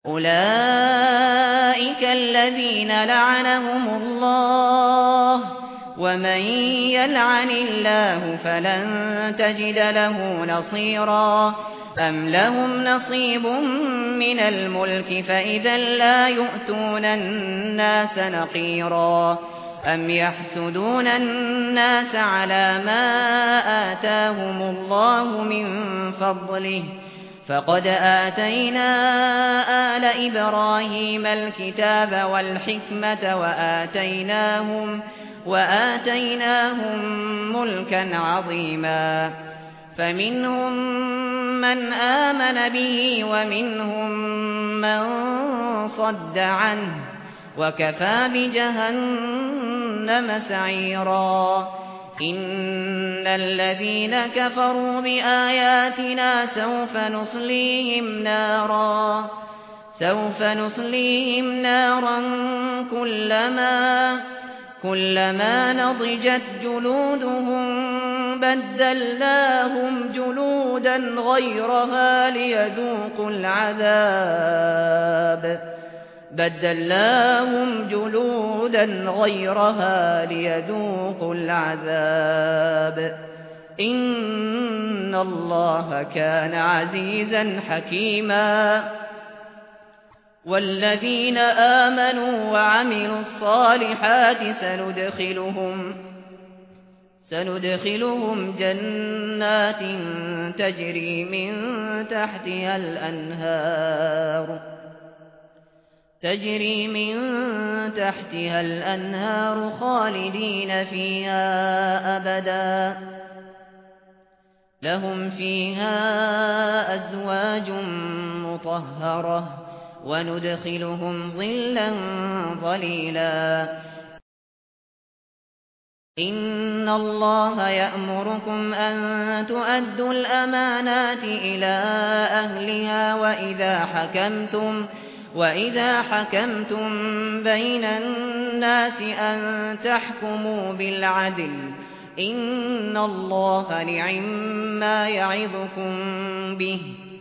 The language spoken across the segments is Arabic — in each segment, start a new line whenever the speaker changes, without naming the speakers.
أولئك الذين لعنهم الله ومن يلعن الله فلن تجد له نصيرا أم لهم نصيب من الملك فإذا لا يؤتون الناس نقيرا أم يحسدون الناس على ما آتاهم الله من فضله فقد آتينا آل إبراهيم الكتاب والحكمة وآتيناهم ملكا عظيما فمنهم من آمن به ومنهم من صد عنه وكفى بجهنم سعيرا إن الذين كفروا بآياتنا سوف نصليهم نارا كلما نضجت جلودهم بدلناهم جلودا غيرها ليذوقوا العذاب إن الله كان عزيزا حكيما والذين آمنوا وعملوا الصالحات سندخلهم جنات تجري من تحتها الأنهار خالدين فيها أبدا لهم فيها أزواج مطهرة وندخلهم ظلا ظليلا إن الله يأمركم أن تؤدوا الأمانات إلى أهلها وإذا حكمتم بين الناس أن تحكموا بالعدل إن الله نعما يعظكم به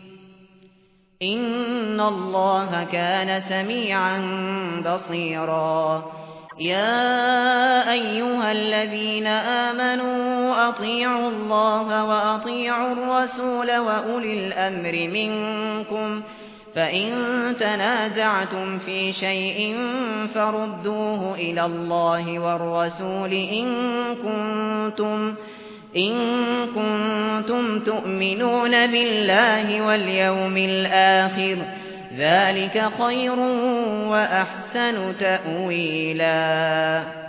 إن الله كان سميعا بصيرا يا أيها الذين آمنوا أطيعوا الله وأطيعوا الرسول وأولي الأمر منكم فإن تنازعتم في شيء فردوه إلى الله والرسول إن كنتم تؤمنون بالله واليوم الآخر ذلك خير وأحسن تأويلا